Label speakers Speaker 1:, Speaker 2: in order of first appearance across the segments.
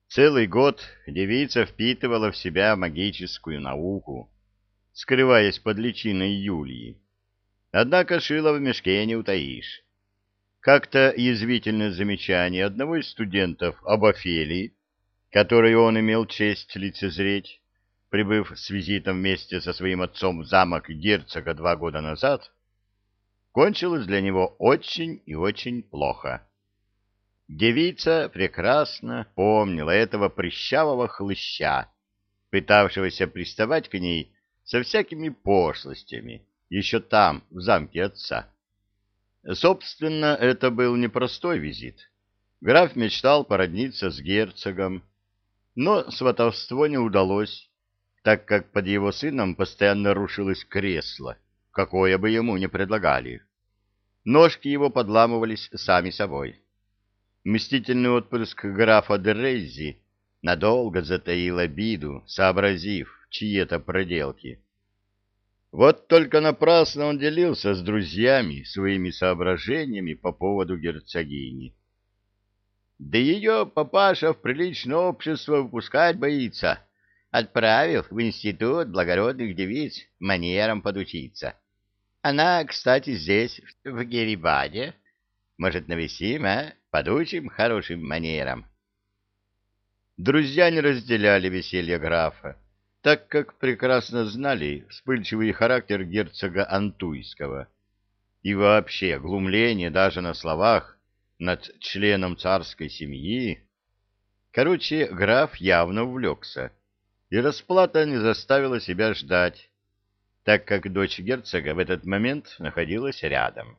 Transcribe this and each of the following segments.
Speaker 1: Целый год девица впитывала в себя магическую науку, скрываясь под личиной Юлии. Однако шила в мешке не утаишь. Как-то язвительное замечание одного из студентов об Офелии, которой он имел честь лицезреть, прибыв с визитом вместе со своим отцом в замок герцога 2 года назад, кончилось для него очень и очень плохо. Девица прекрасно помнила этого прыщавого хлыща, пытавшегося приставать к ней со всякими пошлостями, еще там, в замке отца. Собственно, это был непростой визит. Граф мечтал породниться с герцогом, но сватовство не удалось, так как под его сыном постоянно рушилось кресло, какое бы ему ни предлагали. Ножки его подламывались сами собой. Мстительный отпрыск графа де Рейзи надолго затаил обиду, сообразив, чьи это проделки. Вот только напрасно он делился с друзьями своими соображениями по поводу герцогини. Да ее папаша в приличное общество выпускать боится. Отправил в институт благородных девиц манерам подучиться. Она, кстати, здесь, в Герибаде. Может, навесим, а? Подучим хорошим манерам. Друзья не разделяли веселье графа, так как прекрасно знали вспыльчивый характер герцога Антуйского и вообще глумление даже на словах над членом царской семьи. Короче, граф явно увлекся, и расплата не заставила себя ждать, так как дочь герцога в этот момент находилась рядом.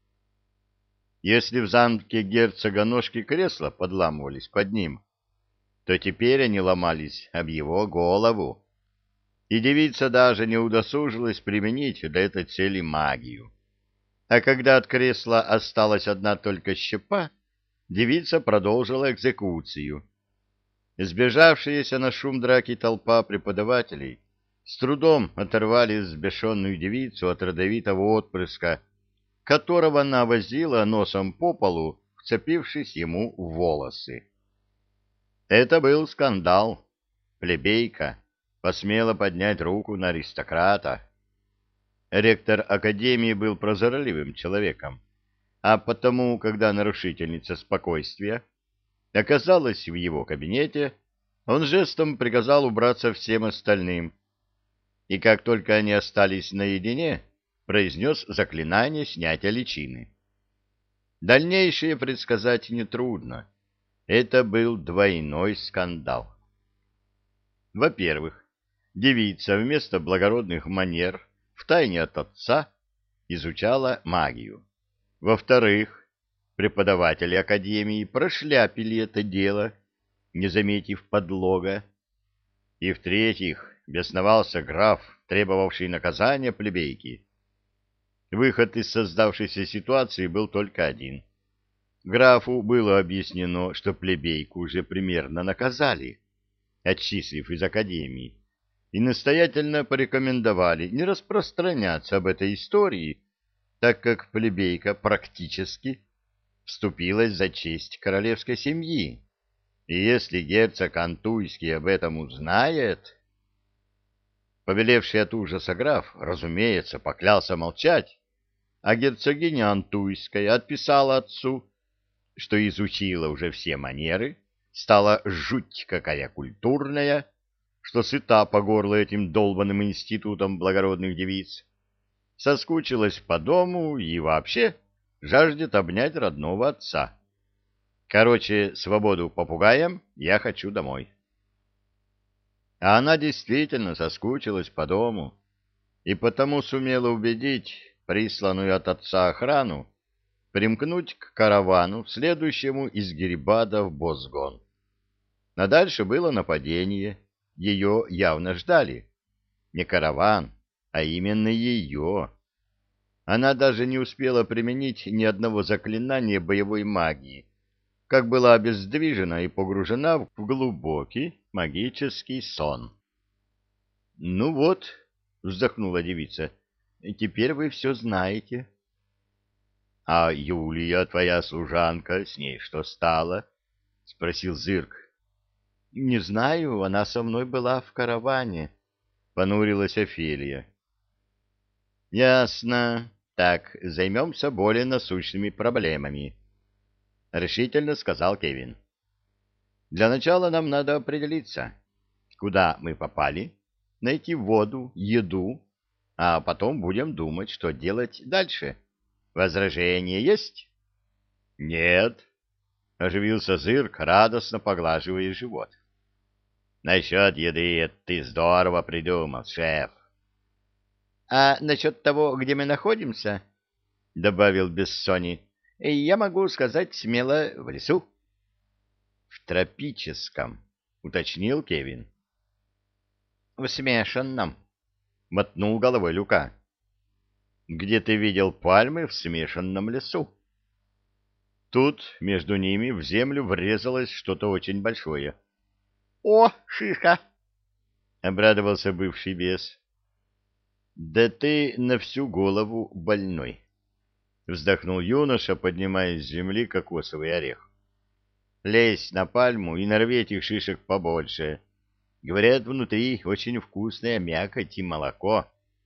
Speaker 1: Если в замке герцога ножки кресла подламывались под ним, то теперь они ломались об его голову, и девица даже не удосужилась применить для этой цели магию. А когда от кресла осталась одна только щепа, девица продолжила экзекуцию. Сбежавшаяся на шум драки толпа преподавателей с трудом оторвали взбешенную девицу от родовитого отпрыска, которого она возила носом по полу, вцепившись ему в волосы. Это был скандал. Плебейка посмела поднять руку на аристократа. Ректор академии был прозорливым человеком, а потому, когда нарушительница спокойствия оказалась в его кабинете, он жестом приказал убраться всем остальным, и как только они остались наедине, произнес заклинание снятия личины. Дальнейшее предсказать нетрудно. Это был двойной скандал. Во-первых, девица вместо благородных манер втайне от отца изучала магию. Во-вторых, преподаватели академии прошляпили это дело, не заметив подлога. И в-третьих, бесновался граф, требовавший наказания плебейки. Выход из создавшейся ситуации был только один. Графу было объяснено, что плебейку уже примерно наказали, отчислив из академии, и настоятельно порекомендовали не распространяться об этой истории, так как плебейка практически вступилась за честь королевской семьи, и если герцог Антуйский об этом узнает... Побелевший от ужаса граф, разумеется, поклялся молчать, а герцогиня Антуйская отписала отцу, что изучила уже все манеры, стала жуть какая культурная, что сыта по горло этим долбанным институтом благородных девиц, соскучилась по дому и вообще жаждет обнять родного отца. Короче, свободу попугаям, я хочу домой. А она действительно соскучилась по дому и потому сумела убедить присланную от отца охрану примкнуть к каравану, следующему из Герибада в Бозгон. А дальше было нападение. Ее явно ждали. Не караван, а именно ее. Она даже не успела применить ни одного заклинания боевой магии, как была обездвижена и погружена в глубокий магический сон. — Ну вот, — вздохнула девица, — теперь вы все знаете. — А Юлия, твоя служанка, с ней что стало? — спросил Зырк. — Не знаю, она со мной была в караване, — понурилась Офелия. — Ясно. Так, займемся более насущными проблемами, — решительно сказал Кевин. — Для начала нам надо определиться, куда мы попали, найти воду, еду, а потом будем думать, что делать дальше. Возражения есть? — Нет, — оживился Зырк, радостно поглаживая живот. — Насчет еды ты здорово придумал, шеф. — А насчет того, где мы находимся, — добавил Бессони, — я могу сказать смело в лесу. — В тропическом, — уточнил Кевин. — В смешанном, — мотнул головой Люка. — Где ты видел пальмы в смешанном лесу? Тут между ними в землю врезалось что-то очень большое. — О, шишка! — обрадовался бывший бес. — Да ты на всю голову больной! — вздохнул юноша, поднимая с земли кокосовый орех. — Лезь на пальму и нарви этих шишек побольше. Говорят, внутри очень вкусная мякоть и молоко.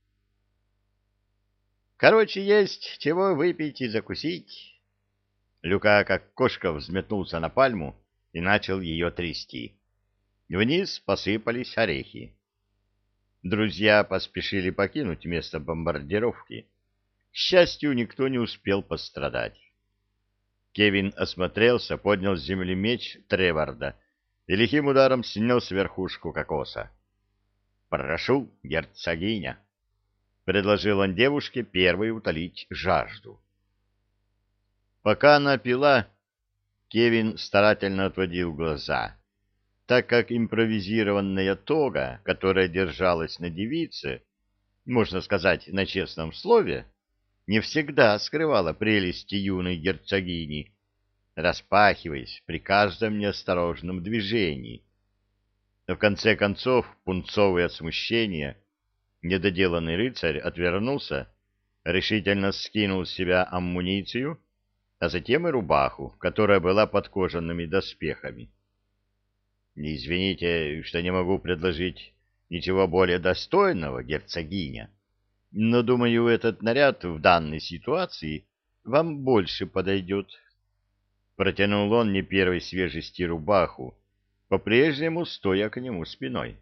Speaker 1: — Короче, есть чего выпить и закусить. Люка, как кошка, взметнулся на пальму и начал ее трясти. Вниз посыпались орехи. Друзья поспешили покинуть место бомбардировки. К счастью, никто не успел пострадать. Кевин осмотрелся, поднял с земли меч Треварда и лихим ударом снес верхушку кокоса. «Прошу, герцогиня!» — предложил он девушке первой утолить жажду. Пока она пила, Кевин старательно отводил глаза, так как импровизированная тога, которая держалась на девице, можно сказать, на честном слове, не всегда скрывала прелести юной герцогини, распахиваясь при каждом неосторожном движении. Но в конце концов, пунцовый от смущения, недоделанный рыцарь отвернулся, решительно скинул с себя амуницию, а затем и рубаху, которая была под кожаными доспехами. «Извините, что не могу предложить ничего более достойного, герцогиня, но, думаю, этот наряд в данной ситуации вам больше подойдет». Протянул он не первой свежести рубаху, по-прежнему стоя к нему спиной.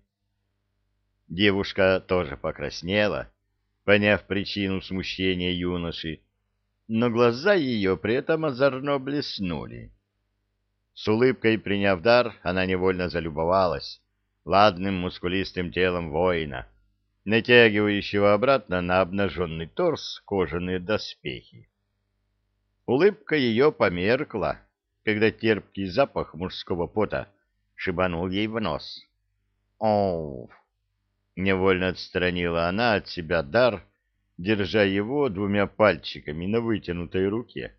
Speaker 1: Девушка тоже покраснела, поняв причину смущения юноши, но глаза ее при этом озорно блеснули. С улыбкой приняв дар, она невольно залюбовалась ладным мускулистым телом воина, натягивающего обратно на обнаженный торс кожаные доспехи. Улыбка ее померкла, когда терпкий запах мужского пота шибанул ей в нос. «Оу!» — невольно отстранила она от себя дар, держа его двумя пальчиками на вытянутой руке.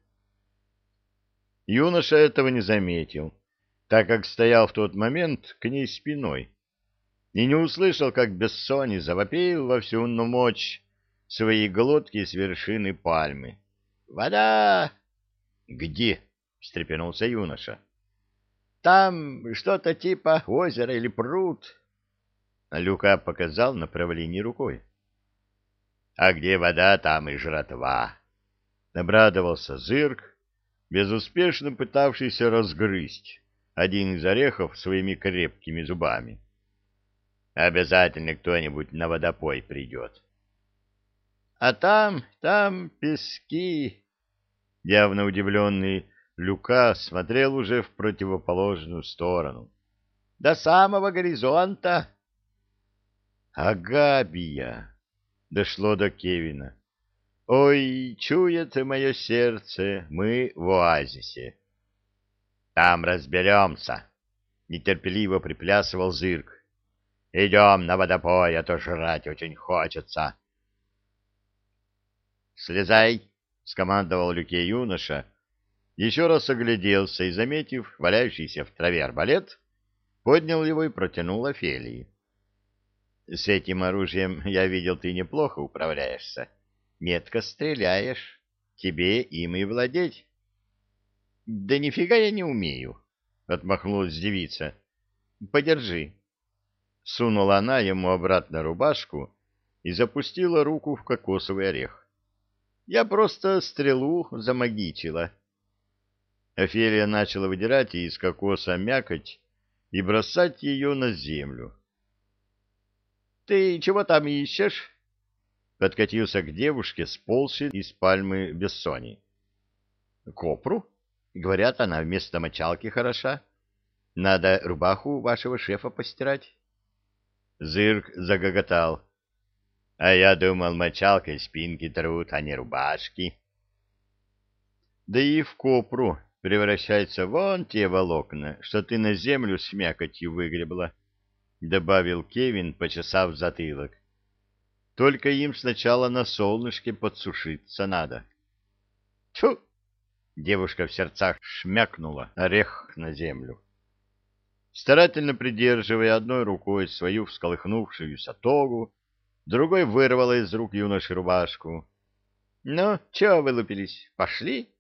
Speaker 1: Юноша этого не заметил, так как стоял в тот момент к ней спиной, и не услышал, как Бессони завопил во всю мощь своей глотки с вершины пальмы. «Вода!» «Где?» — встрепенулся юноша. «Там что-то типа озера или пруд». Люка показал направление рукой. «А где вода, там и жратва», — обрадовался Зырк, безуспешно пытавшийся разгрызть один из орехов своими крепкими зубами. «Обязательно кто-нибудь на водопой придет». «А там пески», — явно удивленный Люка смотрел уже в противоположную сторону. «До самого горизонта». «Агабия!» — дошло до Кевина. «Ой, чует мое сердце, мы в оазисе». «Там разберемся», — нетерпеливо приплясывал Зырк. «Идем на водопой, а то жрать очень хочется». «Слезай», — скомандовал Люке юноша, еще раз огляделся и, заметив валяющийся в траве арбалет, поднял его и протянул Офелии. «С этим оружием, я видел, ты неплохо управляешься. Метко стреляешь. Тебе им и владеть». «Да нифига я не умею», — отмахнулась девица. Подержи. Сунула она ему обратно рубашку и запустила руку в кокосовый орех. Я просто стрелу замагичила. Офелия начала выдирать из кокоса мякоть и бросать ее на землю. — Ты чего там ищешь? — подкатился к девушке, сползший из пальмы Бессони. — Копру? Говорят, она вместо мочалки хороша. Надо рубаху вашего шефа постирать. Зырк загоготал. — А я думал, мочалкой спинки трут, а не рубашки. — Да и в копру превращаются вон те волокна, что ты на землю с мякотью выгребла, — добавил Кевин, почесав затылок. — Только им сначала на солнышке подсушиться надо. — Тьфу! — девушка в сердцах шмякнула орех на землю. Старательно придерживая одной рукой свою всколыхнувшуюся тогу, другой вырвала из рук юноши рубашку. — Ну, чего вылупились? Пошли!